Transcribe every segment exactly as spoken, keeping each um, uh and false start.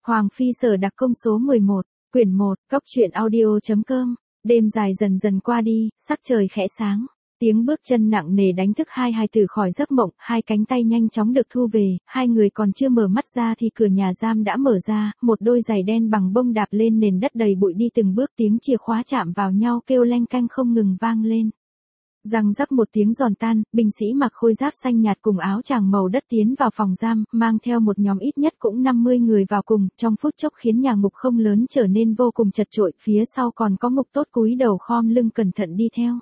Hoàng Phi Sở Đặc Công số mười một, quyển một, Cốc truyện audio.com. Đêm dài dần dần qua đi, sắc trời khẽ sáng. Tiếng bước chân nặng nề đánh thức hai hài tử khỏi giấc mộng, hai cánh tay nhanh chóng được thu về, hai người còn chưa mở mắt ra thì cửa nhà giam đã mở ra, một đôi giày đen bằng bông đạp lên nền đất đầy bụi đi từng bước, tiếng chìa khóa chạm vào nhau kêu leng canh không ngừng vang lên. Răng rắc một tiếng giòn tan, binh sĩ mặc khôi giáp xanh nhạt cùng áo tràng màu đất tiến vào phòng giam, mang theo một nhóm ít nhất cũng năm mươi người vào cùng, trong phút chốc khiến nhà ngục không lớn trở nên vô cùng chật chội, phía sau còn có ngục tốt cúi đầu khom lưng cẩn thận đi theo.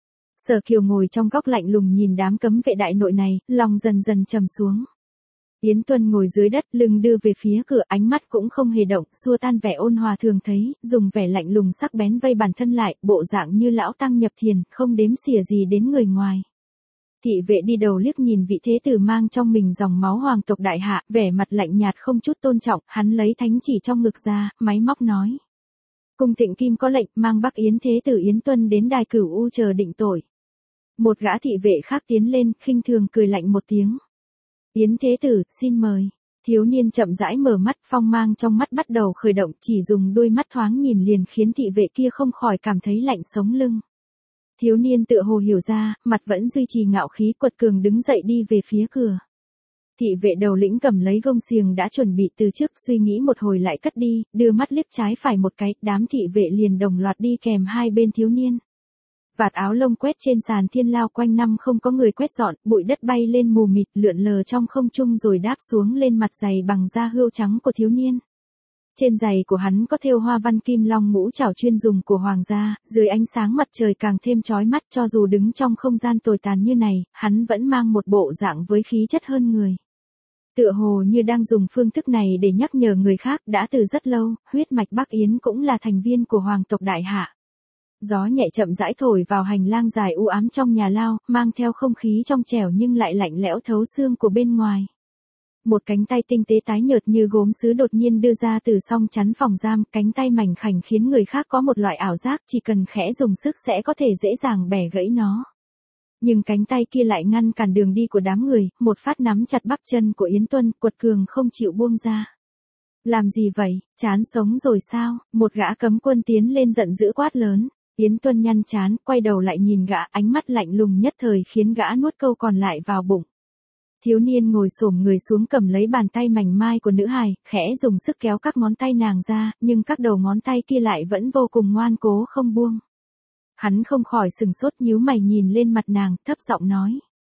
Sở Kiều ngồi trong góc lạnh lùng nhìn đám cấm vệ đại nội này, lòng dần dần trầm xuống. Yến Tuân ngồi dưới đất, lưng đưa về phía cửa, ánh mắt cũng không hề động, xua tan vẻ ôn hòa thường thấy, dùng vẻ lạnh lùng sắc bén vây bản thân lại, bộ dạng như lão tăng nhập thiền, không đếm xỉa gì đến người ngoài. Thị vệ đi đầu liếc nhìn vị thế tử mang trong mình dòng máu hoàng tộc đại hạ, vẻ mặt lạnh nhạt không chút tôn trọng, hắn lấy thánh chỉ trong ngực ra, máy móc nói: Cung Thịnh Kim có lệnh, mang Bắc Yến thế tử Yến Tuân đến đài cửu u chờ định tội. Một gã thị vệ khác tiến lên, khinh thường cười lạnh một tiếng. Yến thế tử, xin mời. Thiếu niên chậm rãi mở mắt, phong mang trong mắt bắt đầu khởi động, chỉ dùng đôi mắt thoáng nhìn liền khiến thị vệ kia không khỏi cảm thấy lạnh sống lưng. Thiếu niên tựa hồ hiểu ra, mặt vẫn duy trì ngạo khí, quật cường đứng dậy đi về phía cửa. Thị vệ đầu lĩnh cầm lấy gông xiềng đã chuẩn bị từ trước, suy nghĩ một hồi lại cất đi, đưa mắt liếc trái phải một cái, đám thị vệ liền đồng loạt đi kèm hai bên thiếu niên. Vạt áo lông quét trên sàn thiên lao quanh năm không có người quét dọn, bụi đất bay lên mù mịt lượn lờ trong không trung rồi đáp xuống lên mặt giày bằng da hươu trắng của thiếu niên. Trên giày của hắn có thêu hoa văn kim long ngũ trảo chuyên dùng của hoàng gia, dưới ánh sáng mặt trời càng thêm chói mắt, cho dù đứng trong không gian tồi tàn như này, hắn vẫn mang một bộ dạng với khí chất hơn người. Tựa hồ như đang dùng phương thức này để nhắc nhở người khác, đã từ rất lâu, huyết mạch Bắc Yến cũng là thành viên của hoàng tộc đại hạ. Gió nhẹ chậm rãi thổi vào hành lang dài u ám trong nhà lao, mang theo không khí trong trẻo nhưng lại lạnh lẽo thấu xương của bên ngoài. Một cánh tay tinh tế tái nhợt như gốm sứ đột nhiên đưa ra từ song chắn phòng giam, cánh tay mảnh khảnh khiến người khác có một loại ảo giác chỉ cần khẽ dùng sức sẽ có thể dễ dàng bẻ gãy nó. Nhưng cánh tay kia lại ngăn cản đường đi của đám người, một phát nắm chặt bắp chân của Yến Tuân, quật cường không chịu buông ra. Làm gì vậy, chán sống rồi sao? Một gã cấm quân tiến lên giận dữ quát lớn. Yến Tuân nhăn chán, quay đầu lại nhìn gã, ánh mắt lạnh lùng nhất thời khiến gã nuốt câu còn lại vào bụng. Thiếu niên ngồi xổm người xuống cầm lấy bàn tay mảnh mai của nữ hài, khẽ dùng sức kéo các ngón tay nàng ra, nhưng các đầu ngón tay kia lại vẫn vô cùng ngoan cố không buông. Hắn không khỏi sừng sốt nhíu mày nhìn lên mặt nàng, thấp giọng nói.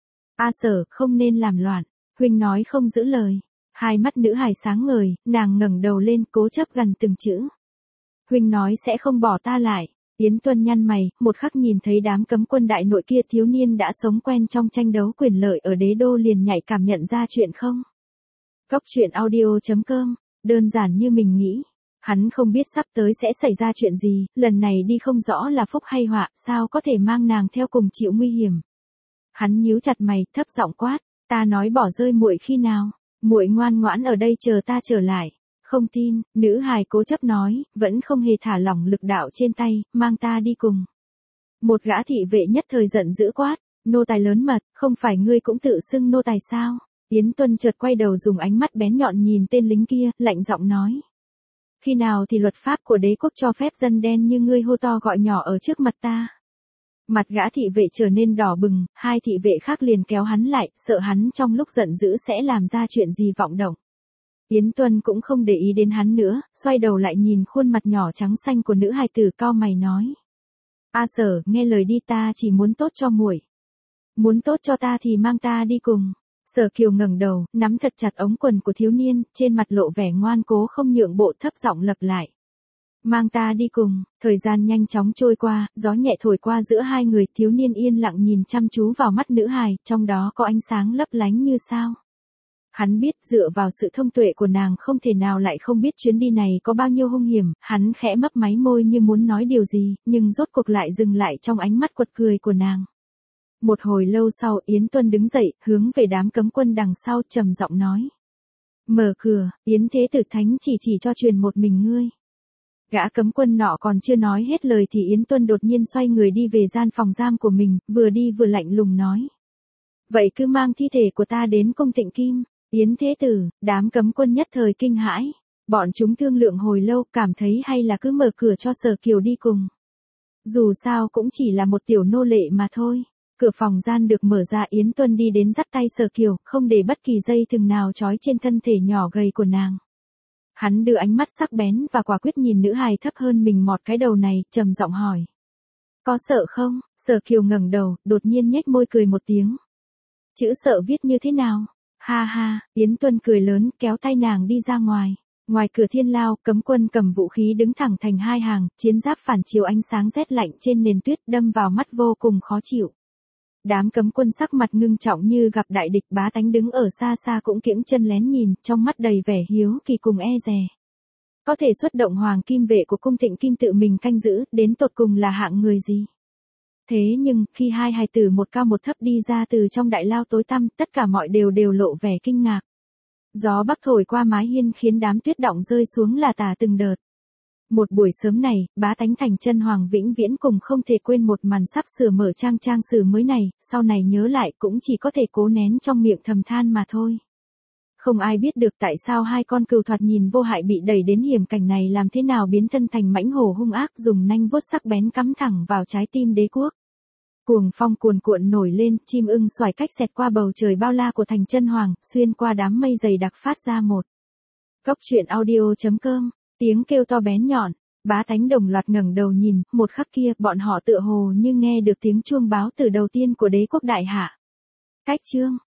A Sở, không nên làm loạn, huynh nói không giữ lời. Hai mắt nữ hài sáng ngời, nàng ngẩng đầu lên cố chấp gần từng chữ. Huynh nói sẽ không bỏ ta lại. Yến Tuân nhăn mày, một khắc nhìn thấy đám cấm quân đại nội kia, thiếu niên đã sống quen trong tranh đấu quyền lợi ở đế đô liền nhạy cảm nhận ra chuyện không. Cốc truyện audio.com, đơn giản như mình nghĩ. Hắn không biết sắp tới sẽ xảy ra chuyện gì, lần này đi không rõ là phúc hay họa, sao có thể mang nàng theo cùng chịu nguy hiểm. Hắn nhíu chặt mày, thấp giọng quát, ta nói bỏ rơi muội khi nào, muội ngoan ngoãn ở đây chờ ta trở lại. Không tin, nữ hài cố chấp nói, vẫn không hề thả lỏng lực đạo trên tay, mang ta đi cùng. Một gã thị vệ nhất thời giận dữ quát, nô tài lớn mật, không phải ngươi cũng tự xưng nô tài sao? Yến Tuân chợt quay đầu dùng ánh mắt bén nhọn nhìn tên lính kia, lạnh giọng nói. Khi nào thì luật pháp của đế quốc cho phép dân đen như ngươi hô to gọi nhỏ ở trước mặt ta? Mặt gã thị vệ trở nên đỏ bừng, hai thị vệ khác liền kéo hắn lại, sợ hắn trong lúc giận dữ sẽ làm ra chuyện gì vọng động. Yến Tuân cũng không để ý đến hắn nữa, xoay đầu lại nhìn khuôn mặt nhỏ trắng xanh của nữ hài tử, cau mày nói. A Sở, nghe lời đi, ta chỉ muốn tốt cho muội. Muốn tốt cho ta thì mang ta đi cùng. Sở Kiều ngẩng đầu, nắm thật chặt ống quần của thiếu niên, trên mặt lộ vẻ ngoan cố không nhượng bộ, thấp giọng lặp lại. Mang ta đi cùng. Thời gian nhanh chóng trôi qua, gió nhẹ thổi qua giữa hai người, thiếu niên yên lặng nhìn chăm chú vào mắt nữ hài, trong đó có ánh sáng lấp lánh như sao. Hắn biết dựa vào sự thông tuệ của nàng không thể nào lại không biết chuyến đi này có bao nhiêu hung hiểm, hắn khẽ mấp máy môi như muốn nói điều gì, nhưng rốt cuộc lại dừng lại trong ánh mắt quật cười của nàng. Một hồi lâu sau, Yến Tuân đứng dậy, hướng về đám cấm quân đằng sau trầm giọng nói. Mở cửa, Yến thế tử thánh chỉ chỉ cho truyền một mình ngươi. Gã cấm quân nọ còn chưa nói hết lời thì Yến Tuân đột nhiên xoay người đi về gian phòng giam của mình, vừa đi vừa lạnh lùng nói. Vậy cứ mang thi thể của ta đến cung Thịnh Kim. Yến thế tử, đám cấm quân nhất thời kinh hãi. Bọn chúng thương lượng hồi lâu, cảm thấy hay là cứ mở cửa cho Sở Kiều đi cùng. Dù sao cũng chỉ là một tiểu nô lệ mà thôi. Cửa phòng gian được mở ra, Yến Tuân đi đến dắt tay Sở Kiều, không để bất kỳ dây thừng nào trói trên thân thể nhỏ gầy của nàng. Hắn đưa ánh mắt sắc bén và quả quyết nhìn nữ hài thấp hơn mình mọt cái đầu này, trầm giọng hỏi. Có sợ không? Sở Kiều ngẩng đầu, đột nhiên nhếch môi cười một tiếng. Chữ sợ viết như thế nào? Ha ha, Yến Tuân cười lớn, kéo tay nàng đi ra ngoài. Ngoài cửa thiên lao, cấm quân cầm vũ khí đứng thẳng thành hai hàng, chiến giáp phản chiếu ánh sáng rét lạnh trên nền tuyết đâm vào mắt vô cùng khó chịu. Đám cấm quân sắc mặt ngưng trọng như gặp đại địch, bá tánh đứng ở xa xa cũng kiễng chân lén nhìn, trong mắt đầy vẻ hiếu kỳ cùng e dè. Có thể xuất động hoàng kim vệ của cung Thịnh Kim tự mình canh giữ, đến tột cùng là hạng người gì? Thế nhưng, khi hai hài tử một cao một thấp đi ra từ trong đại lao tối tăm, tất cả mọi đều đều lộ vẻ kinh ngạc. Gió bắc thổi qua mái hiên khiến đám tuyết đọng rơi xuống là tả từng đợt. Một buổi sớm này, bá tánh thành chân hoàng vĩnh viễn cùng không thể quên một màn sắp sửa mở trang trang sử mới này, sau này nhớ lại cũng chỉ có thể cố nén trong miệng thầm than mà thôi. Không ai biết được tại sao hai con cừu thoạt nhìn vô hại bị đẩy đến hiểm cảnh này làm thế nào biến thân thành mãnh hổ hung ác, dùng nanh vuốt sắc bén cắm thẳng vào trái tim đế quốc. Cuồng phong cuồn cuộn nổi lên, chim ưng xoài cách xẹt qua bầu trời bao la của thành chân hoàng, xuyên qua đám mây dày đặc phát ra một. Góc truyện audio chấm com, tiếng kêu to bén nhọn, bá tánh đồng loạt ngẩng đầu nhìn, một khắc kia, bọn họ tựa hồ như nghe được tiếng chuông báo từ đầu tiên của đế quốc đại hạ. Cách chương